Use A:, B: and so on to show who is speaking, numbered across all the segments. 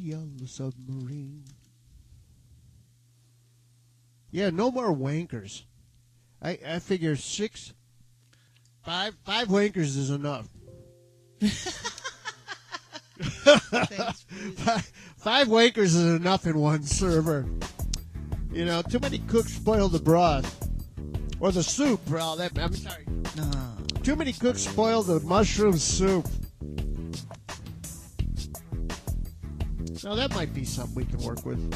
A: yellow submarine. Yeah, no more wankers. I figure five wankers is enough. Five wankers is enough in one server. You know, too many cooks spoil the broth. Or the soup, bro. I'm sorry.
B: No.
A: Too many cooks spoil the mushroom soup. Now that might be something we can work with.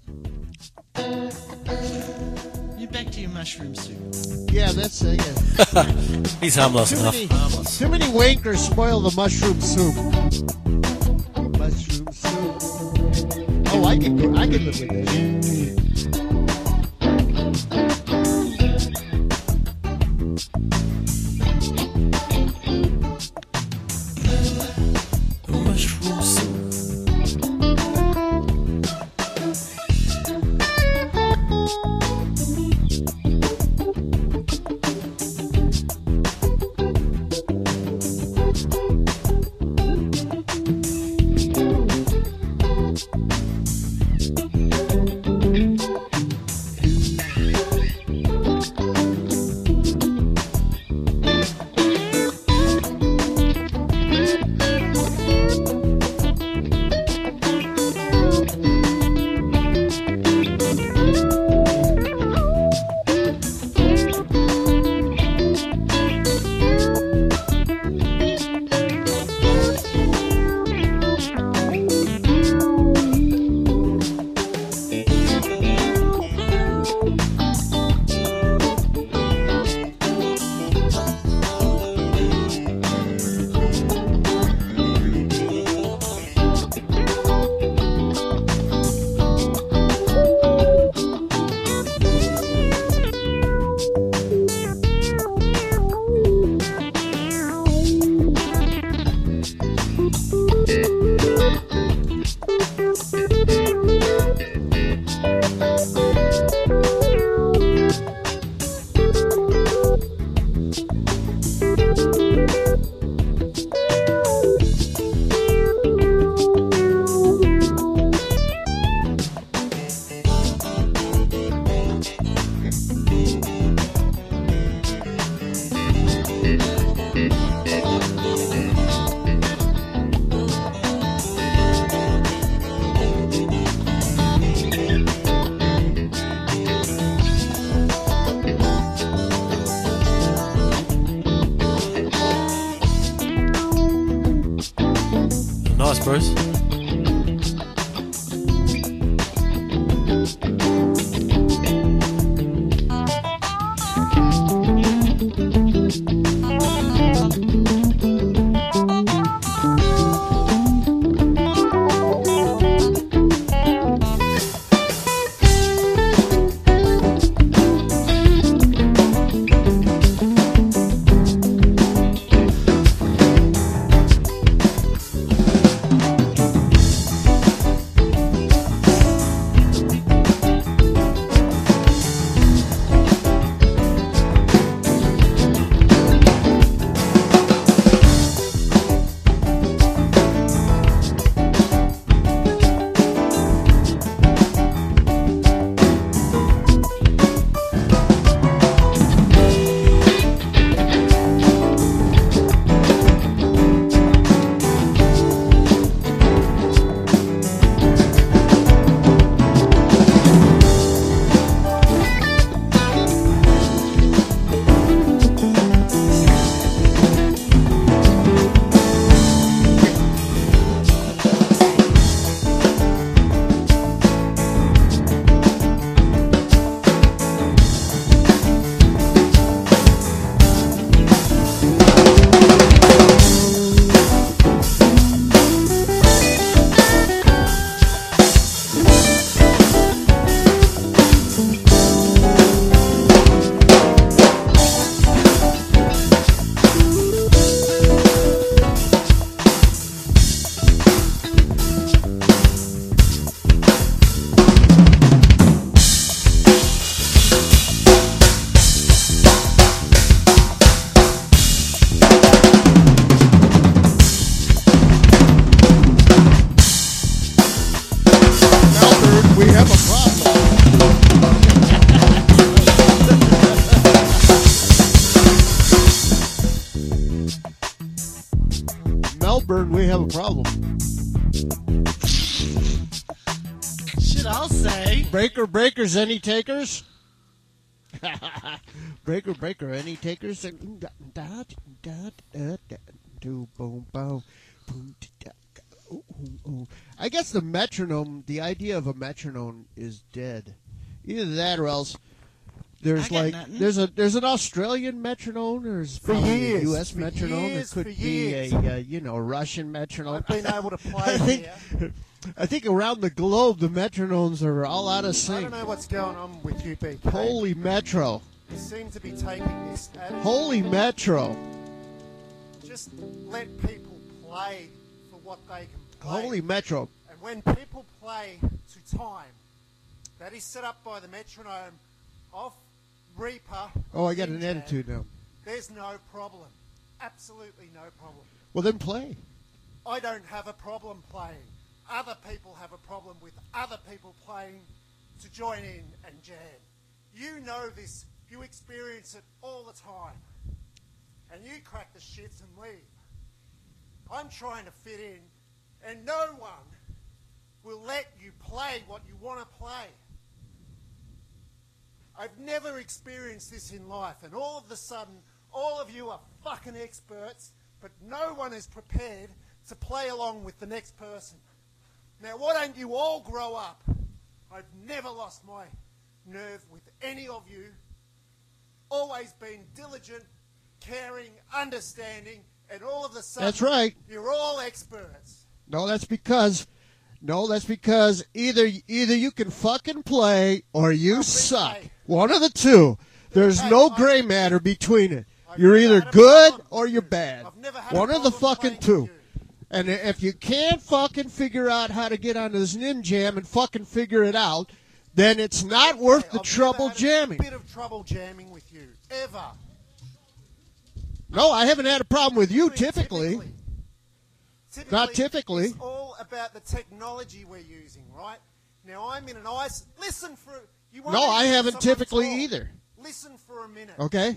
B: You back to your mushroom soup.
A: Yeah, that's it.
C: He's harmless enough.
A: Too many wankers spoil the mushroom soup. Mushroom soup. Oh, I can live with this.
C: Mushroom soup. Nice, Bruce.
A: problem.
B: Shit, I'll say.
A: Breakers, any takers? Breaker, any takers? I guess the metronome, the idea of a metronome is dead. Either that or else there's
B: I got nothing.
A: there's an Australian metronome, there's probably
D: years,
A: a U.S.
D: for
A: metronome,
D: years,
A: there could
D: for
A: be
D: years.
A: a Russian metronome.
D: I've been able to play
A: I think
D: here.
A: I think around the globe the metronomes are all out of
D: I
A: sync.
D: don't know what's going on with you, BK.
A: Holy Metro.
D: You seem to be taking this attitude.
A: Holy Metro.
D: Just let people play for what they can play.
A: Holy Metro.
D: And when people play to time, that is set up by the metronome off Reaper.
A: Oh, I got an
D: Ninja,
A: attitude now.
D: There's no problem. Absolutely no problem.
A: Well, then play.
D: I don't have a problem playing. Other people have a problem with other people playing to join in and jam. You know this. You experience it all the time. And you crack the shits and leave. I'm trying to fit in, and no one will let you play what you want to play. I've never experienced this in life, and all of a sudden, all of you are fucking experts, but no one is prepared to play along with the next person. Now, why don't you all grow up? I've never lost my nerve with any of you. Always been diligent, caring, understanding, and all of a sudden,
A: That's right.
D: you're all experts.
A: No, that's because either you can fucking play or you
D: Well,
A: suck.
D: BK.
A: One of the two. There's
D: BK,
A: no
D: I-
A: gray matter between it.
D: I've
A: You're
D: never
A: either
D: had a
A: good
D: problem
A: or
D: with
A: you're
D: you.
A: bad.
D: I've never had
A: One
D: a
A: of the
D: problem
A: fucking
D: playing
A: two.
D: with you.
A: And if you can't fucking figure out how to get onto this nim jam and fucking figure it out, then it's not
D: Okay,
A: worth the
D: I've
A: trouble
D: never had
A: jamming.
D: A bit of trouble jamming with you, ever.
A: No, I haven't had a problem with you typically. Not typically.
D: It's all about the technology we're using, right? Now I'm in an ice. Listen for you.
A: No, I haven't typically either.
D: Listen for a minute.
A: Okay?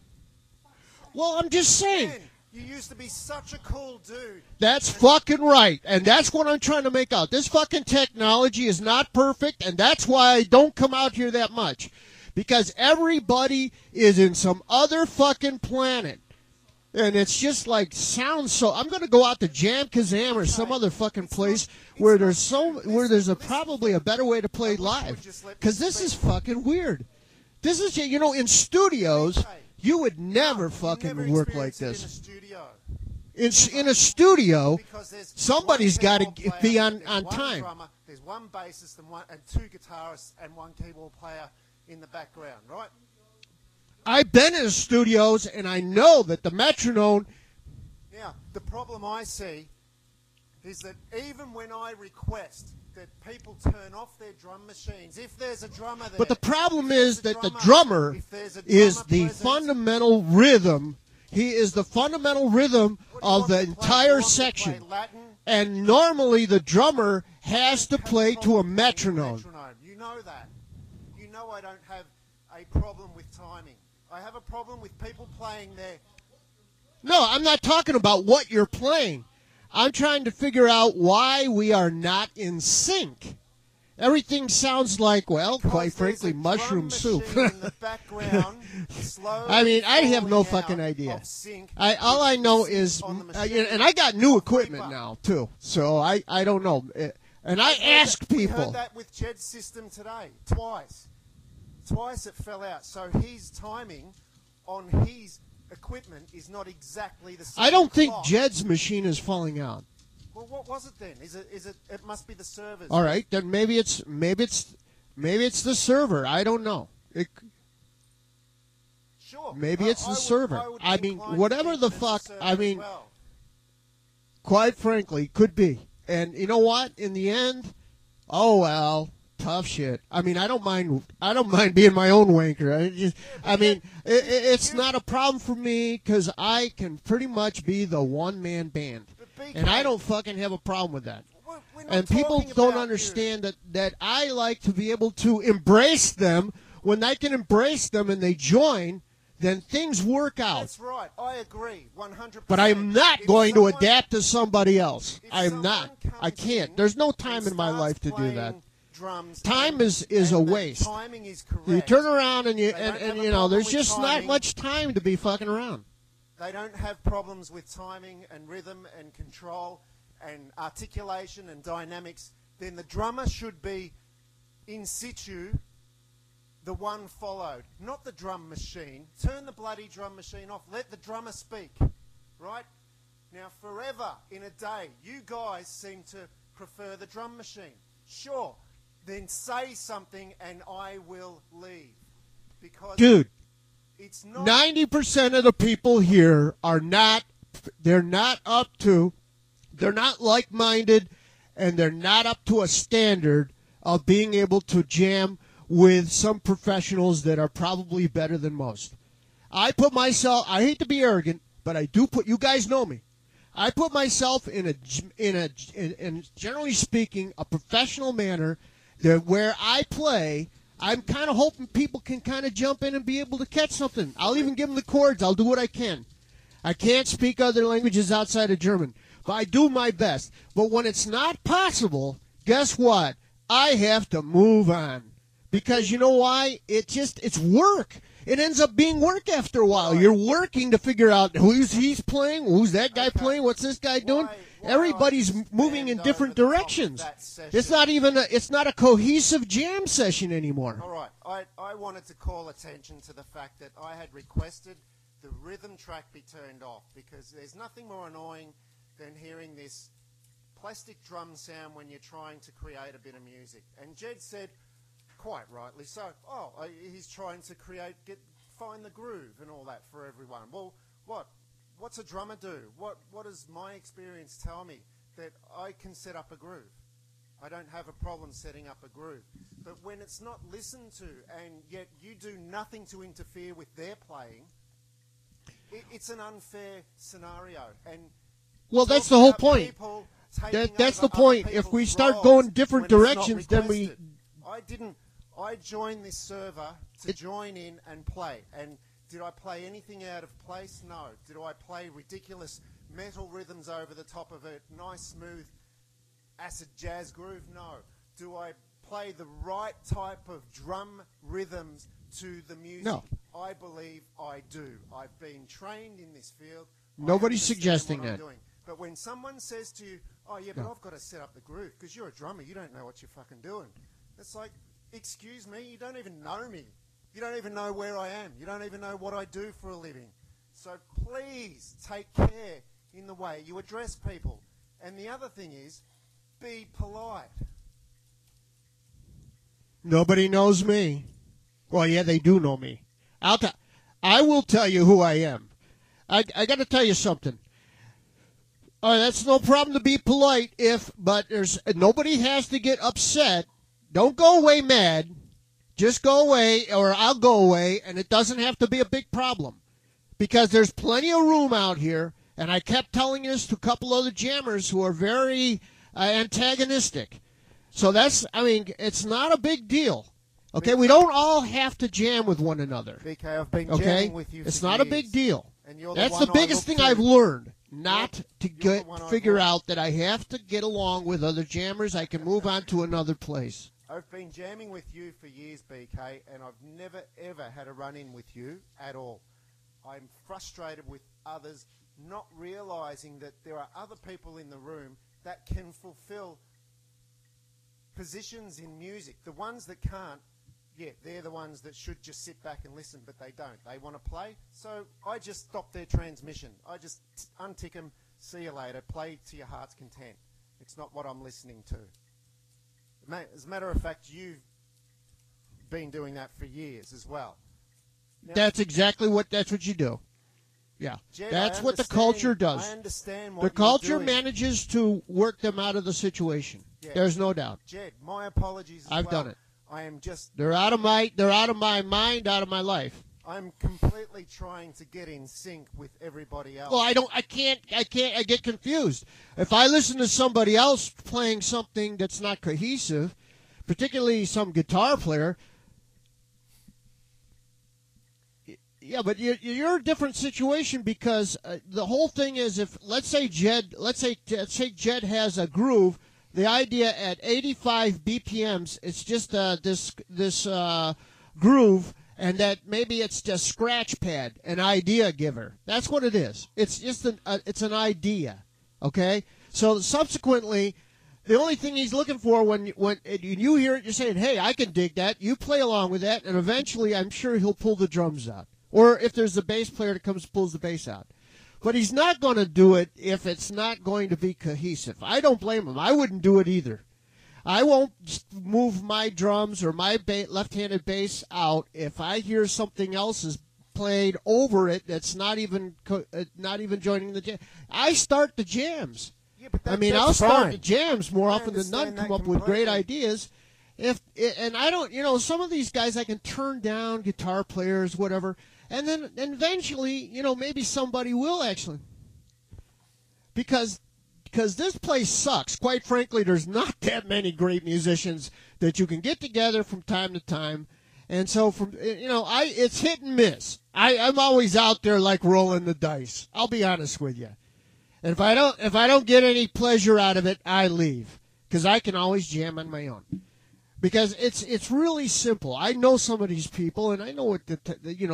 A: Well, I'm just saying.
D: Man, you used to be such a cool dude.
A: That's fucking right. And that's what I'm trying to make out. This fucking technology is not perfect, and that's why I don't come out here that much. Because everybody is in some other fucking planet. And it's just like sounds so. I'm going to go out to Jam Kazam or some other fucking place where there's probably a better way to play live. Because this is fucking weird. This is, in studios, you would never fucking work like this. In a studio,
D: Because there's
A: somebody's
D: one
A: got to
D: keyboard
A: be
D: player,
A: on
D: there's one
A: time.
D: drummer, there's one bassist and two guitarists and one keyboard player in the background, right?
A: I've been in studios, and I know that the metronome.
D: Now, the problem I see is that even when I request that people turn off their drum machines, if there's a drummer there.
A: But the problem
D: if
A: is
D: there's
A: that
D: a
A: the drummer
D: if there's a
A: is
D: drummer
A: the
D: present,
A: fundamental rhythm. He is the fundamental rhythm
D: what do you
A: of
D: want
A: the
D: me to play?
A: entire
D: You want me to
A: section.
D: play Latin?
A: And normally the drummer has to
D: Have a
A: play to a
D: problem playing
A: metronome.
D: You know that. You know I don't have a problem with timing. I have a problem with people playing their.
A: No, I'm not talking about what you're playing. I'm trying to figure out why we are not in sync. Everything sounds like, well, quite frankly, mushroom soup.
D: In the background, slowly
A: I mean, I have no
D: falling
A: fucking
D: out
A: idea.
D: of sync,
A: All I know
D: with
A: is,
D: sync on the machine.
A: and I got new
D: Of
A: equipment
D: Reaper.
A: now too, so I don't know. And I ask
D: We
A: people.
D: heard that with Jed's system today, twice. Twice it fell out. So his timing on his equipment is not exactly the same.
A: I don't think
D: clock.
A: Jed's machine is falling out.
D: Well, what was it then? Is it? It must be the servers.
A: All right, then maybe it's the server. I don't know.
D: Sure.
A: Maybe it's the
D: would-
A: server.
D: would
A: I
D: be
A: mean,
D: inclined to
A: whatever
D: think
A: the
D: that it's
A: fuck,
D: server
A: I
D: as
A: mean-
D: well.
A: Quite frankly, could be. And you know what? In the end, oh well, tough shit. I mean, I don't mind being my own wanker. It's not a problem for me because I can pretty much be the one-man band,
D: But BK,
A: and I don't fucking have a problem with that.
D: we're not
A: And people
D: talking
A: don't
D: about
A: understand that I like to be able to embrace them. When I can embrace them and they join, then things work out.
D: That's right. I agree, 100%.
A: But I'm not
D: If
A: going to
D: someone-
A: adapt to somebody else.
D: if
A: I'm
D: someone
A: not. I
D: comes
A: can't.
D: in
A: There's no time
D: and
A: in my
D: starts
A: life to do
D: playing
A: that.
D: Drums
A: Time
D: and-
A: is
D: and
A: a
D: the
A: waste.
D: Timing is correct.
A: You turn around and
D: They don't have a
A: you know,
D: problem
A: there's
D: with
A: just not
D: timing.
A: much time to be fucking around.
D: They don't have problems with timing and rhythm and control and articulation and dynamics. Then the drummer should be in situ, the one followed, not the drum machine. Turn the bloody drum machine off. Let the drummer speak, right? Now, forever in a day, you guys seem to prefer the drum machine. Sure, then say something and I will leave. Because
A: Dude,
D: it's not...
A: 90% of the people here are not, they're not like-minded, and they're not up to a standard of being able to jam with some professionals that are probably better than most. I hate to be arrogant, but I do put, you guys know me, I put myself in generally speaking, a professional manner that where I play, I'm kind of hoping people can kind of jump in and be able to catch something. I'll even give them the chords. I'll do what I can. I can't speak other languages outside of German, but I do my best. But when it's not possible, guess what? I have to move on. Because you know why? It's work. It ends up being work after a while. You're working to figure out he's playing, who's that guy playing, what's this guy doing.
D: Why
A: Everybody's
D: I
A: moving in
D: stand
A: different
D: over the top of
A: directions.
D: that session?
A: It's not a cohesive jam session anymore.
D: All right, I wanted to call attention to the fact that I had requested the rhythm track be turned off because there's nothing more annoying than hearing this plastic drum sound when you're trying to create a bit of music. And Jed said, quite rightly so, he's trying to find the groove and all that for everyone. Well, what's a drummer do? What does my experience tell me? That I can set up a groove. I don't have a problem setting up a groove. But when it's not listened to and yet you do nothing to interfere with their playing, it's an unfair scenario. And
A: Well, that's
D: talk
A: the whole
D: about
A: point.
D: people taking
A: That's
D: over
A: the point.
D: other
A: If we
D: people's
A: start
D: roles
A: going different
D: when it's not
A: directions, then we...
D: requested. I joined this server to join in and play. And did I play anything out of place? No. Did I play ridiculous metal rhythms over the top of a nice, smooth, acid jazz groove? No. Do I play the right type of drum rhythms to the music?
A: No.
D: I believe I do. I've been trained in this field.
A: Nobody's
D: I understand
A: suggesting
D: what I'm
A: that.
D: doing. But when someone says to you, oh, yeah, but I've got to set up the groove because you're a drummer, you don't know what you're fucking doing. It's like, excuse me, you don't even know me. You don't even know where I am. You don't even know what I do for a living. So please take care in the way you address people. And the other thing is, be polite.
A: Nobody knows me. Well, yeah, they do know me. I will tell you who I am. I got to tell you something. That's no problem to be polite but nobody has to get upset. Don't go away mad. Just go away, or I'll go away, and it doesn't have to be a big problem. Because there's plenty of room out here, and I kept telling this to a couple other jammers who are very antagonistic. So it's not a big deal. Okay, we don't all have to jam with one another.
D: BK, I've been
A: Okay,
D: jamming with you
A: it's
D: for
A: not a
D: years.
A: big deal.
D: And you're
A: That's
D: one
A: the
D: I
A: biggest
D: look
A: thing
D: to.
A: I've learned. Not to
D: you're the one I've
A: figure
D: learned.
A: out that I have to get along with other jammers. I can move on to another place.
D: I've been jamming with you for years, BK, and I've never, ever had a run-in with you at all. I'm frustrated with others not realising that there are other people in the room that can fulfil positions in music. The ones that can't, they're the ones that should just sit back and listen, but they don't. They want to play, so I just stop their transmission. I just untick them, see you later, play to your heart's content. It's not what I'm listening to. As a matter of fact, you've been doing that for years as well. Now,
A: That's what you do. Yeah,
D: Jed,
A: that's
D: I
A: what the
D: understand-
A: culture does.
D: I understand what
A: The
D: you're
A: culture
D: doing.
A: manages to work them out of the situation.
D: Yeah.
A: There's no doubt.
D: Jed, my apologies as
A: I've
D: well.
A: done it.
D: I am just...
A: They're out of my mind, out of my life.
D: I'm completely trying to get in sync with everybody else.
A: Well, I get confused. If I listen to somebody else playing something that's not cohesive, particularly some guitar player, Yeah, but you're a different situation because the whole thing is if let's say Jed has a groove. The idea at 85 BPMs, it's just this groove, and that maybe it's just scratch pad, an idea giver. That's what it is. It's just it's an idea. Okay. So subsequently, the only thing he's looking for when you hear it, you're saying, "Hey, I can dig that." You play along with that, and eventually, I'm sure he'll pull the drums out. Or if there's a bass player that pulls the bass out. But he's not going to do it if it's not going to be cohesive. I don't blame him. I wouldn't do it either. I won't move my drums or my left-handed bass out if I hear something else is played over it that's not even joining the jam. I start the jams.
D: Yeah, but
A: I'll start
D: fine.
A: the jams more often than not,
D: understand
A: come
D: that
A: up with great
D: completely.
A: ideas. And I don't, some of these guys I can turn down, guitar players, whatever, and then eventually, maybe somebody will actually, because this place sucks. Quite frankly, there's not that many great musicians that you can get together from time to time, and so it's hit and miss. I'm always out there like rolling the dice. I'll be honest with you. And if I don't get any pleasure out of it, I leave because I can always jam on my own. Because it's really simple. I know some of these people, and I know what the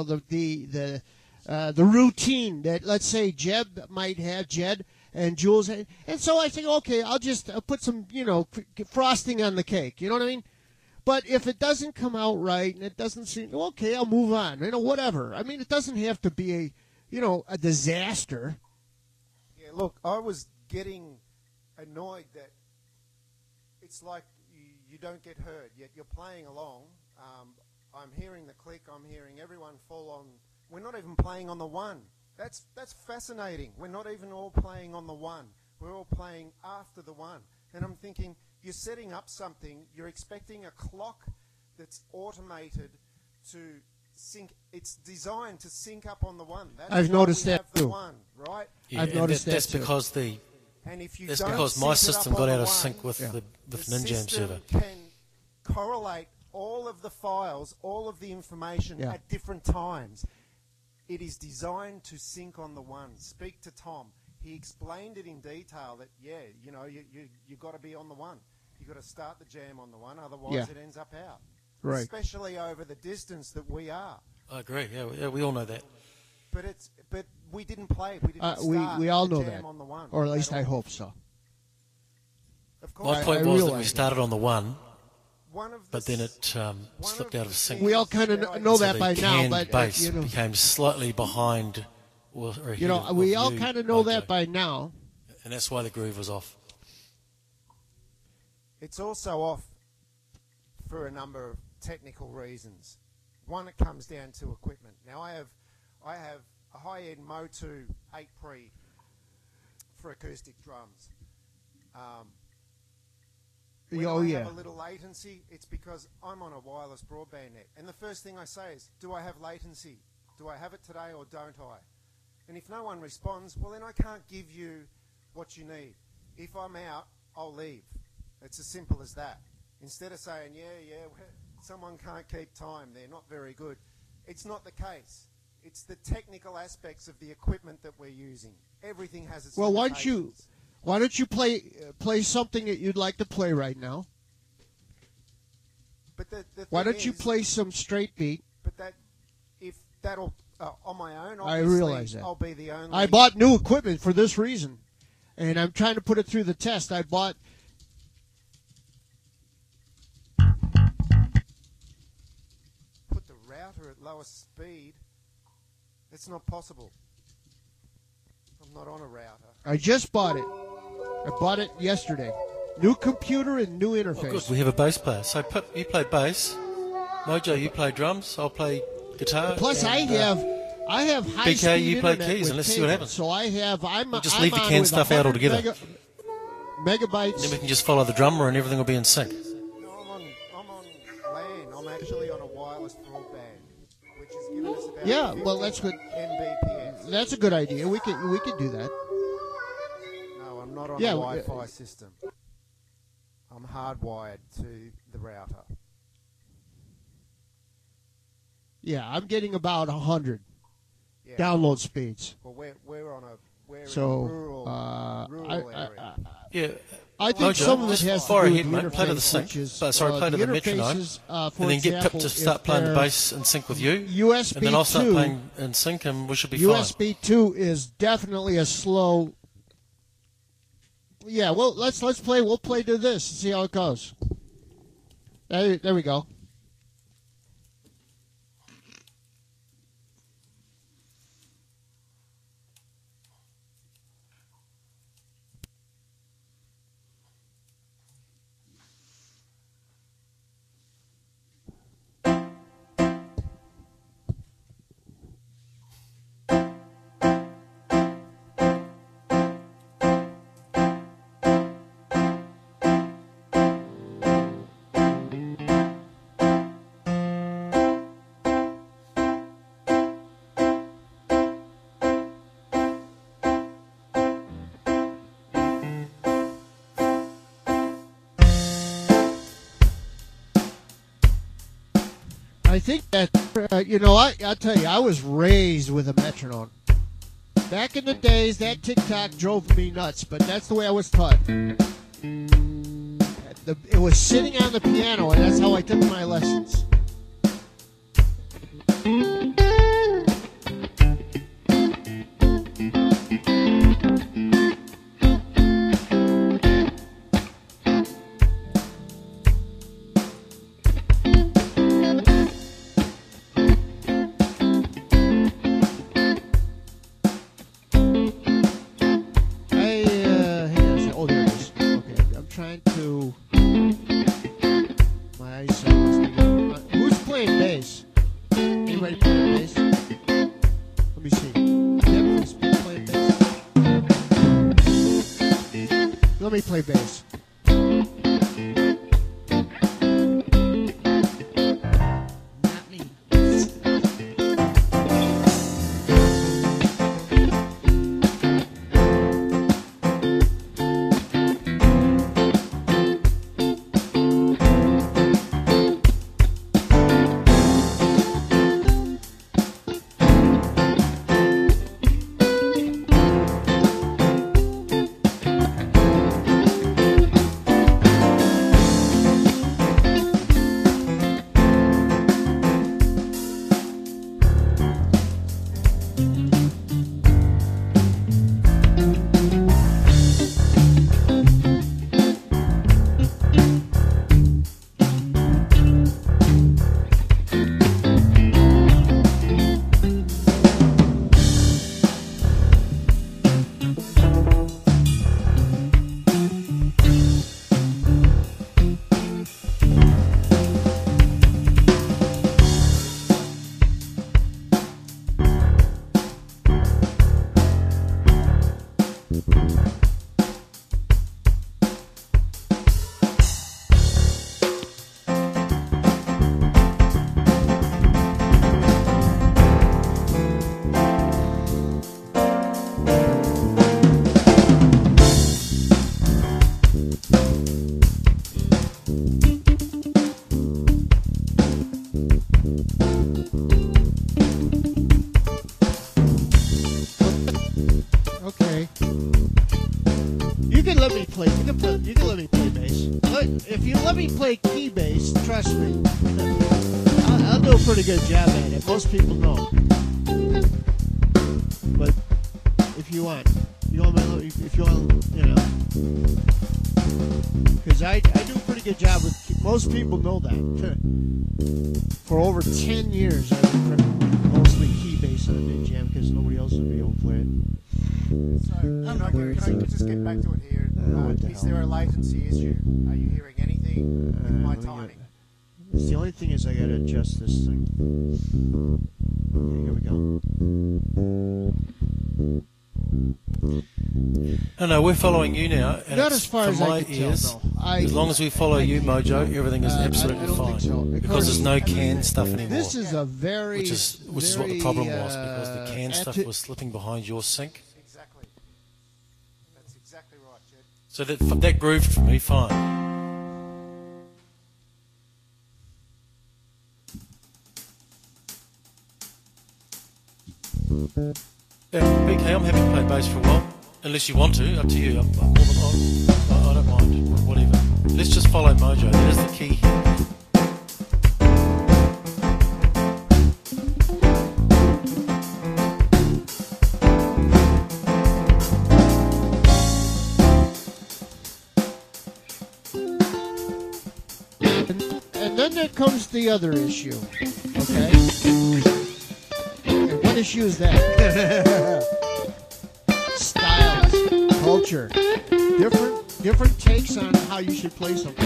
A: routine that, let's say, Jed might have, Jed and Jules, and so I think, okay, I'll just put some frosting on the cake. You know what I mean? But if it doesn't come out right and it doesn't seem okay, I'll move on. Whatever. I mean, it doesn't have to be a disaster.
D: Yeah, look, I was getting annoyed that it's like you don't get heard, yet you're playing along. I'm hearing the click. I'm hearing everyone fall on. We're not even playing on the one. That's fascinating. We're not even all playing on the one. We're all playing after the one. And I'm thinking, you're setting up something. You're expecting a clock that's automated to sync. It's designed to sync up on the one. That's
A: I've
D: why
A: noticed
D: we
A: that
D: have the
A: too.
D: one, right?
C: Yeah,
A: I've
C: and
A: noticed
C: that's
A: that too.
C: because
D: And if you
C: that's
D: don't
C: because my
D: sync it
C: system
D: up
C: got
D: on
C: out
D: the
C: of
D: one,
C: sync with the
D: the
C: Ninjam server.
D: system can correlate all of the files, all of the information
A: Yeah.
D: at different times. It is designed to sync on the one. Speak to Tom. He explained it in detail that, you got to be on the one. You got to start the jam on the one, otherwise
A: Yeah.
D: it ends up out.
A: Right.
D: Especially over the distance that we are.
C: I agree. Yeah, we all know that.
D: But we didn't play. We didn't start
A: we all
D: the
A: know
D: jam
A: that,
D: on the one.
A: or at least
D: all.
A: I hope so.
D: Of course,
C: My point
A: I
C: was that we
A: realize
C: started on the one,
D: one of the
C: but then
D: s-
C: it
D: one
C: slipped
D: of
C: out of
D: the
C: sync.
D: things
A: We all kind
D: that
A: of
D: I-
A: know
C: So
A: that
C: the
A: by now,
C: canned
A: but
C: bass became slightly behind.
A: we all kind of know that by now.
C: and that's why the groove was off.
D: It's also off for a number of technical reasons. One, it comes down to equipment. Now, I have a high-end Motu 8 Pre for acoustic drums. When
A: Oh
D: I
A: yeah.
D: have a little latency, it's because I'm on a wireless broadband net. And the first thing I say is, do I have latency? Do I have it today or don't I? And if no one responds, well, then I can't give you what you need. If I'm out, I'll leave. It's as simple as that. Instead of saying, someone can't keep time, they're not very good. It's not the case. It's the technical aspects of the equipment that we're using. Everything has its
A: Well,
D: limitations.
A: why don't you play something that you'd like to play right now?
D: But the
A: Why
D: thing
A: don't you
D: is-
A: play some straight beat?
D: But if that'll on my own,
A: I
D: obviously,
A: realize that.
D: I'll be the only.
A: I bought new equipment for this reason, and I'm trying to put it through the test. I bought.
D: Put the router at lowest speed. It's not possible. I'm not on a router.
A: I just bought it. I bought it yesterday. New computer and new
C: Oh, good.
A: interface.
C: We have a bass player. So you play bass. Mojo, you play drums. I'll play guitar.
A: Plus,
C: and,
A: I have high
C: BK,
A: speed
C: you play
A: internet
C: keys,
A: with
C: and let's see what
A: cable.
C: happens.
A: So I'm
C: just
A: I'm
C: leave the
A: on
C: canned
A: with
C: stuff out
A: 100
C: altogether.
A: Megabytes.
C: Then we can just follow the drummer and everything will be in sync.
D: No, I'm on LAN. I'm actually on a wireless broadband, which has given us about
A: Yeah,
D: 50
A: well, that's good.
D: Mbps.
A: That's a good idea. We could do that.
D: No, I'm not on
A: Yeah,
D: a Wi-Fi system. I'm hardwired to the router.
A: Yeah, I'm getting about 100.
D: Yeah.
A: download speeds.
D: Well, we're in a
A: So
D: rural area.
C: Yeah.
A: I think
C: Mojo,
A: some of it
C: just
A: has to
C: fire
A: do
C: ahead,
A: with the
C: mate. Play to the
A: interface,
C: sync.
A: which is,
C: Play to the metronome.
A: interfaces, for
C: And then get Pip
A: example,
C: to start
A: if
C: playing the
A: they're
C: bass in sync with you.
A: USB
C: and then I'll start
A: 2
C: playing in sync and we should be fine.
A: USB 2 is definitely a slow. Yeah, well, let's play. We'll play to this and see how it goes. There we go. I think that, I'll tell you, I was raised with a metronome. Back in the days, that tick-tock drove me nuts, but that's the way I was taught. It was sitting on the piano, and that's how I took my lessons. Let me play bass.
B: Not me. Okay. You can let me play. You can let me play bass. If you let me play key bass, trust me, I'll do a pretty good job at it. Most people know. But if you want because I do a pretty good job with. Most people know that. For over 10 years, I've been mostly key bass on Ninja Jam because nobody else would be able to play it.
D: So, can I just get back to it here? Is there a latency issue? Are you hearing anything with my timing?
A: The only thing is I gotta adjust this thing. Okay, here we go.
C: No, we're following you now. And
A: Not
C: it's,
A: as far
C: from
A: as
C: my
A: I can
C: ears,
A: tell, though.
C: as long as we follow you, Mojo, everything is absolutely
A: I don't
C: fine.
A: think so.
C: Because there's no canned stuff anymore.
A: This is a
C: which is what the problem was, because the canned stuff
A: anti-
C: was slipping behind your sync.
D: Exactly. That's exactly right, Jed.
C: So that grooved for me fine. Yeah, BK, I'm happy to play bass for a while. Unless you want to, up to you. I'm more than I don't mind. Whatever. Let's just follow Mojo. That is the key here.
A: And then there comes the other issue. Okay? And what issue is that? Styles, culture, different takes on how you should play something.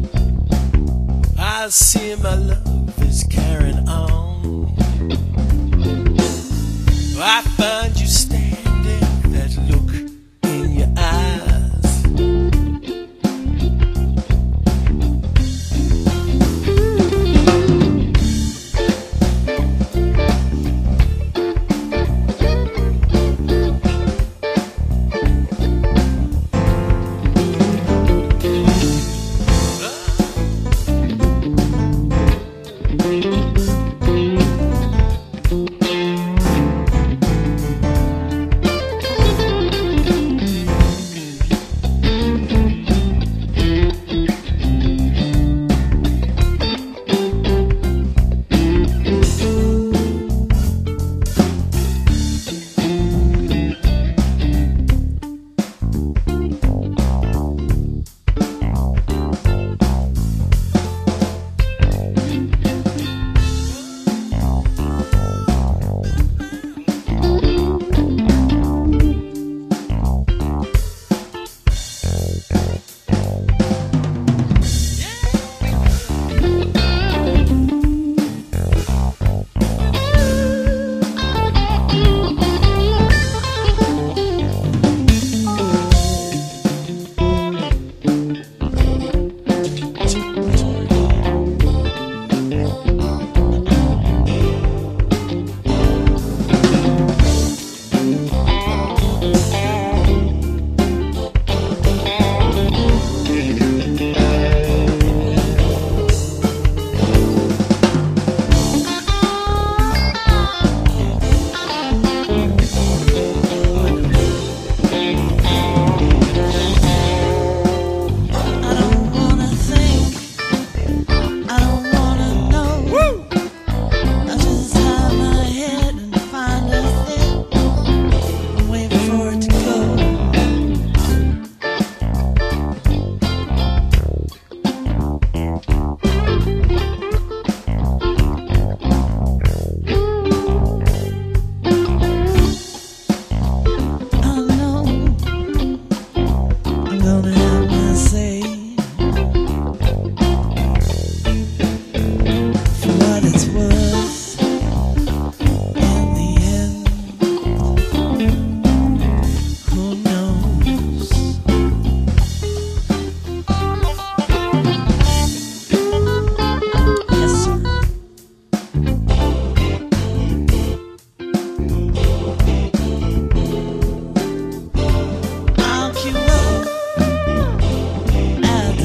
C: I see my love is carrying on.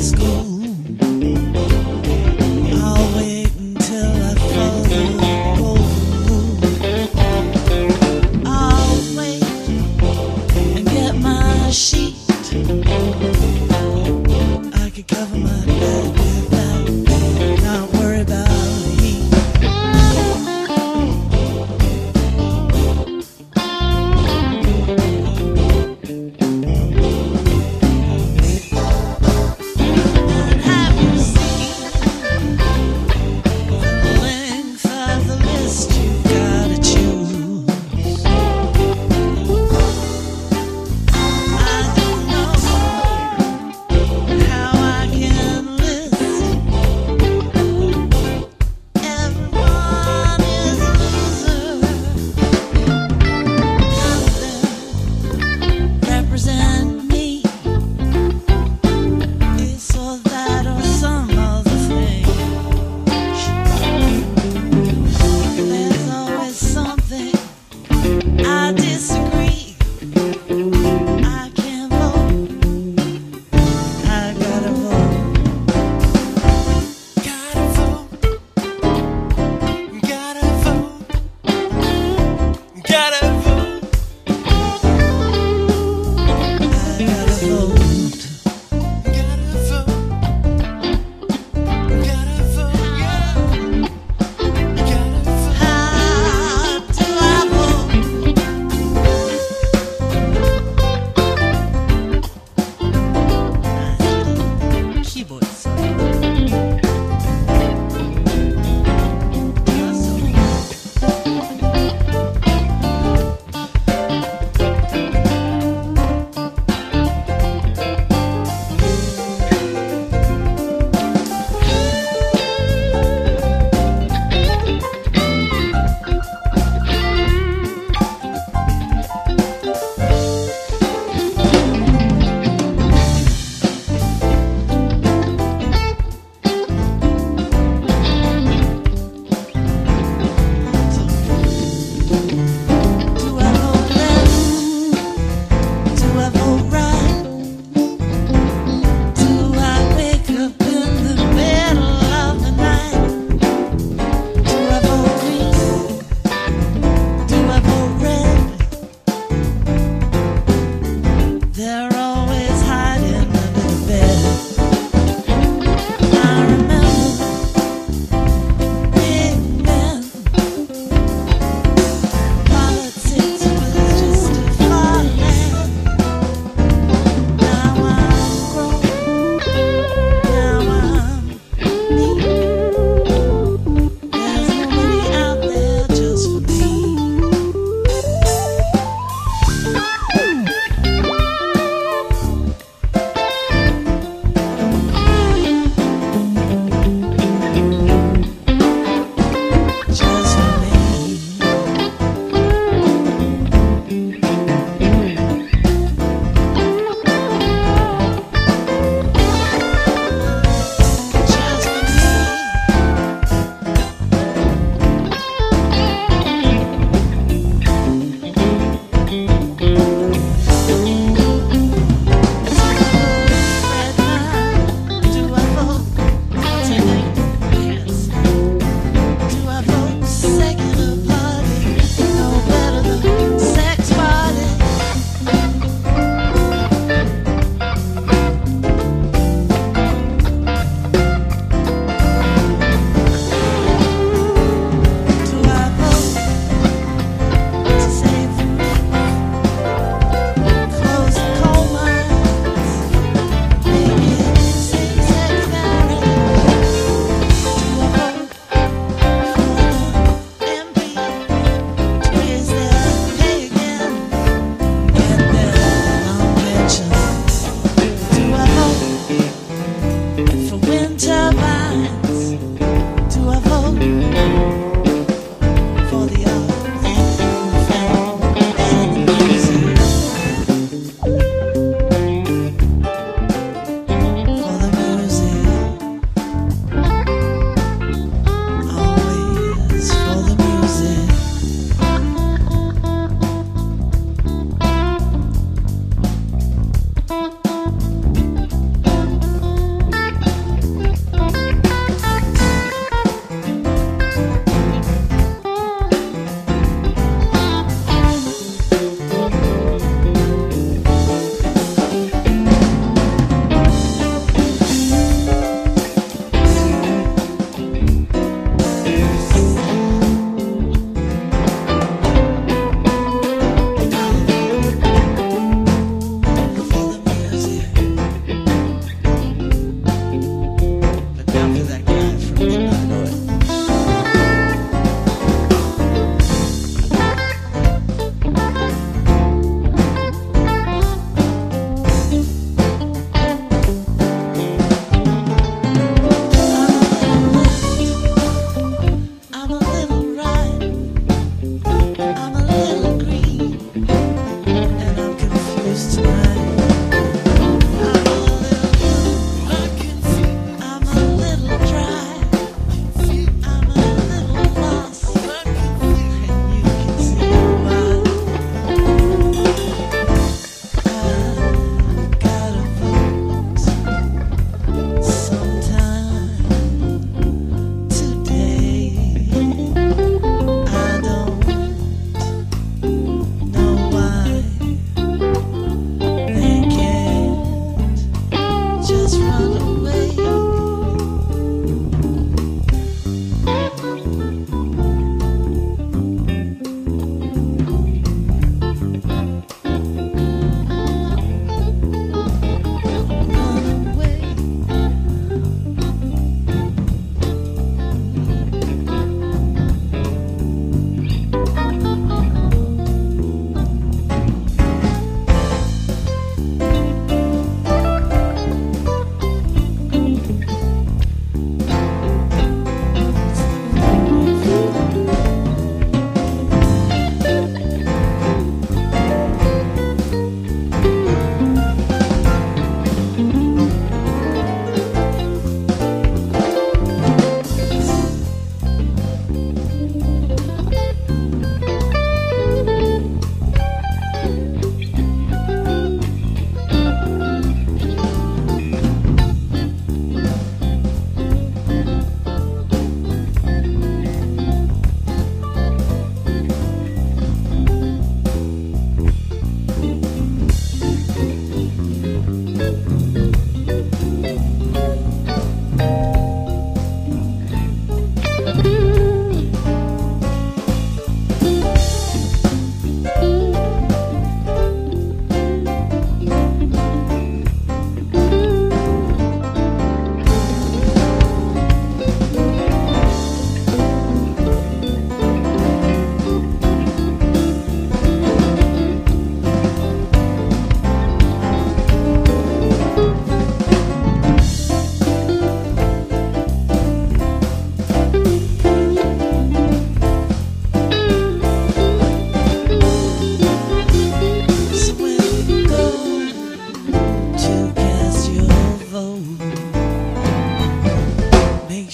E: school. I'll wait until I follow the golden rule. I'll wait and get my sheet. I could cover my bed with that, not worry about the heat. Have you seen the length of the list you gotta choose? I don't know how I can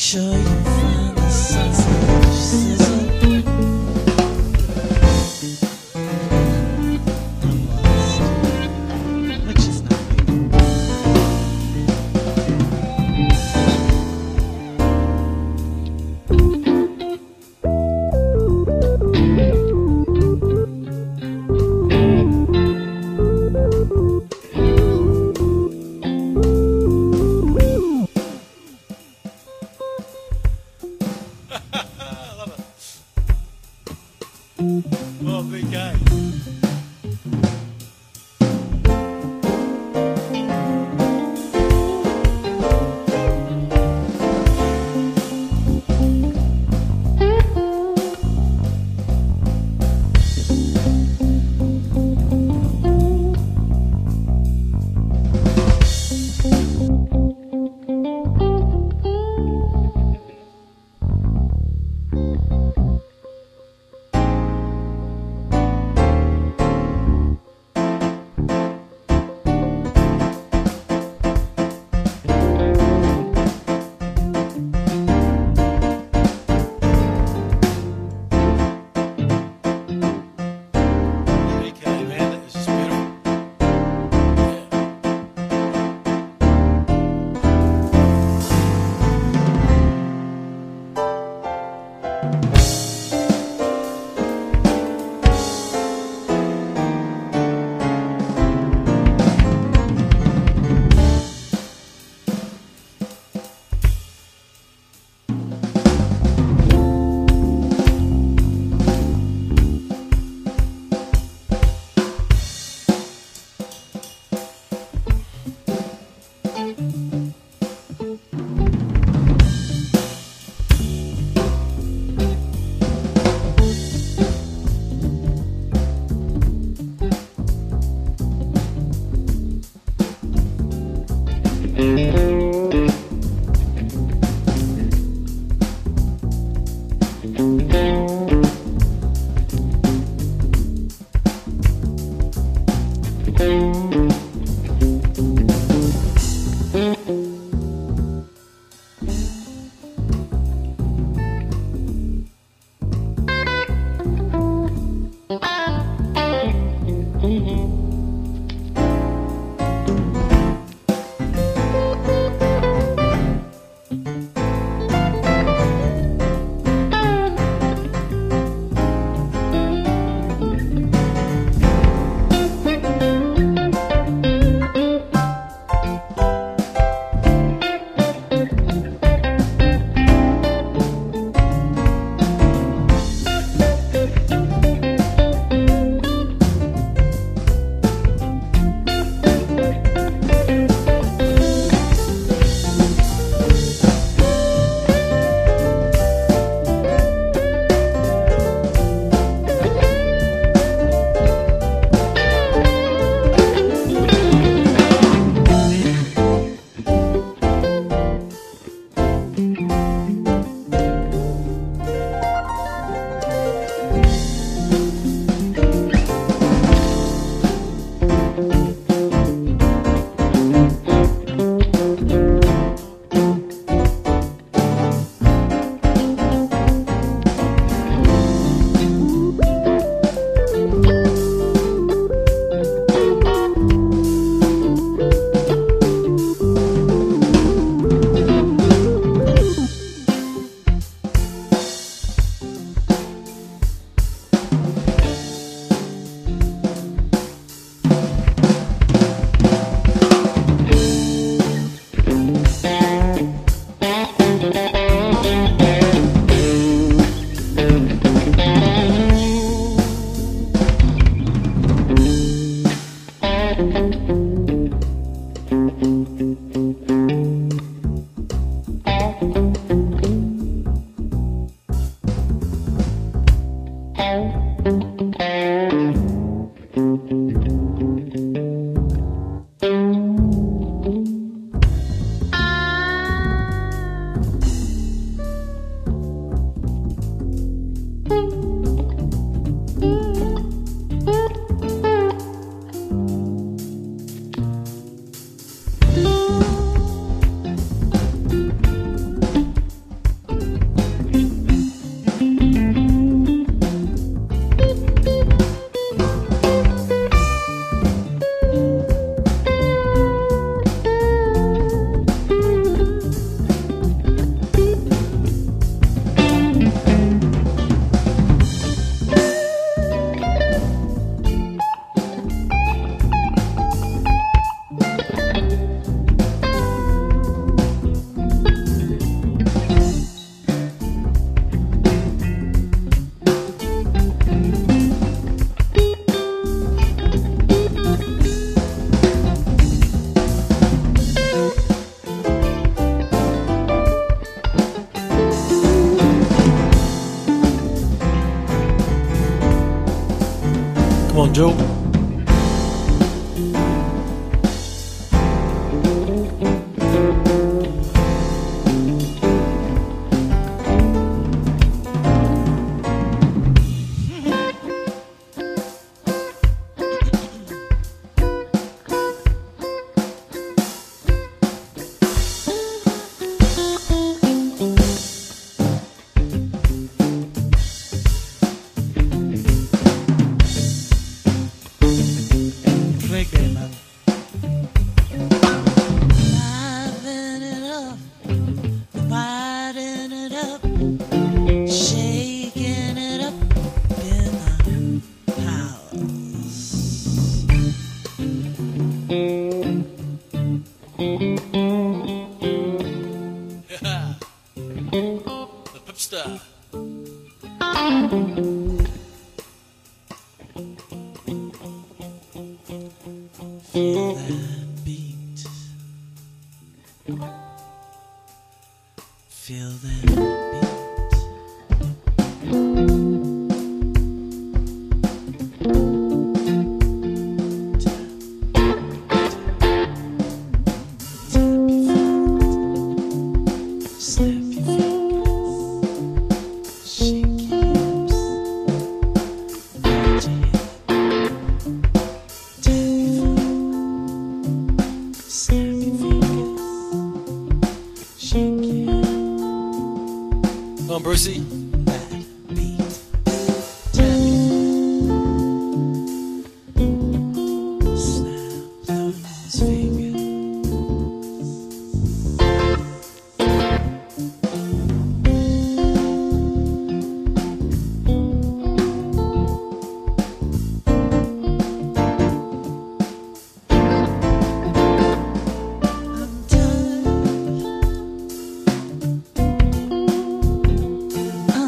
E: sure you'll find the sunset sizzle. I'm lost, which is not me.
C: Joel.
E: Click it, man. Liven it up, widen it up, shaking it up in the house.
C: The Pipstar.
E: Feel that beat. Feel that beat. Snap your fingers, shake your hips, nod your head, tap your foot, snap your fingers, shake your head.
C: Come on, Brucey.
E: That beat, tap your foot, snap those fingers. I'm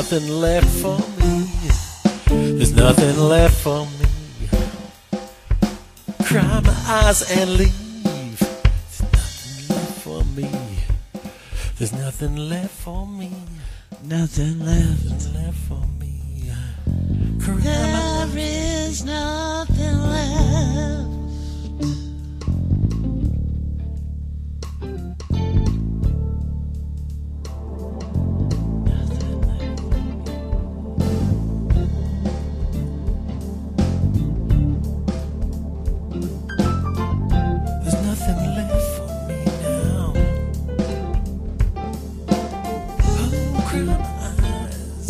C: nothing left for me. There's nothing left for me. Cry my eyes and leave. There's nothing left for me.
E: Nothing left.
C: Nothing left for me. Cry my
E: There is nothing left.
C: There's nothing left for me now. Oh, cry my eyes.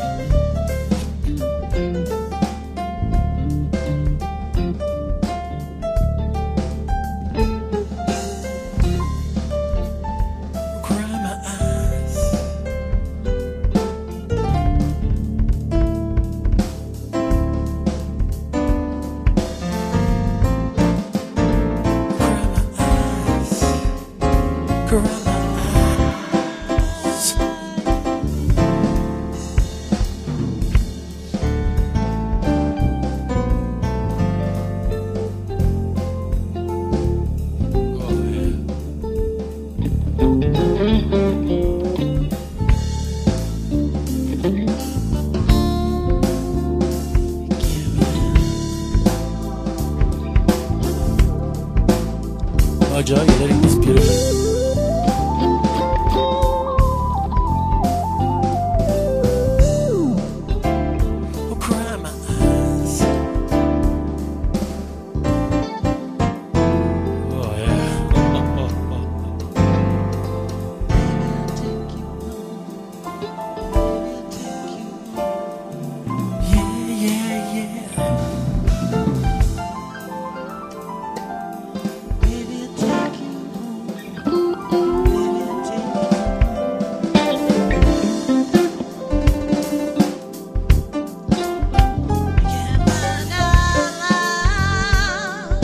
C: Cry my eyes. Cry my eyes. Cry my eyes. Oh, yeah. Oh, Joe, you're letting this beautiful. Oh, cry my eyes. Oh, yeah. Yeah, yeah, yeah.
E: Baby, I'll take you home. Baby, I'll take you home. Can't find out loud.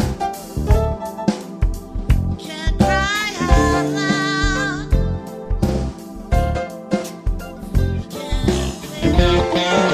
E: Can't cry out loud. Can't say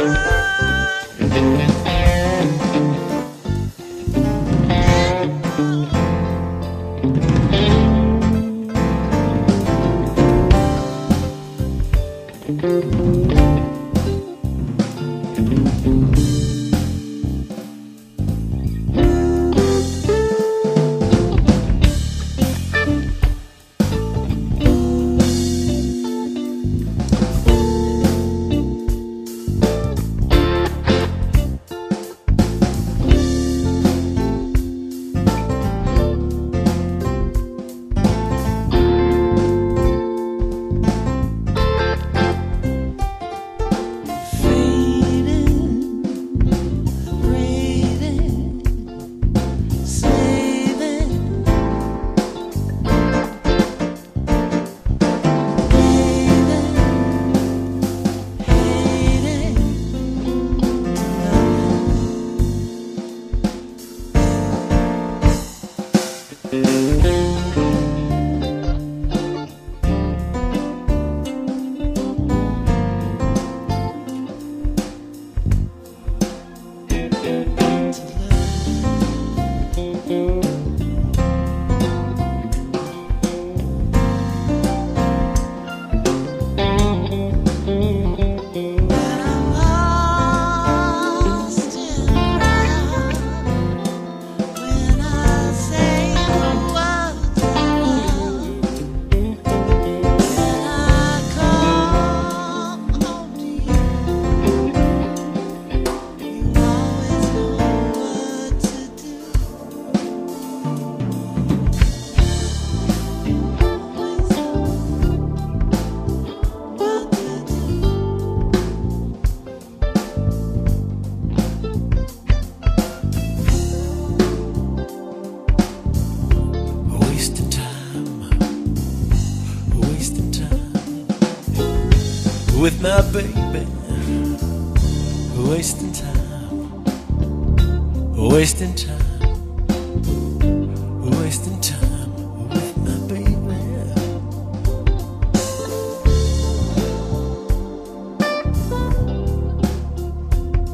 C: with my baby, wasting time, wasting time.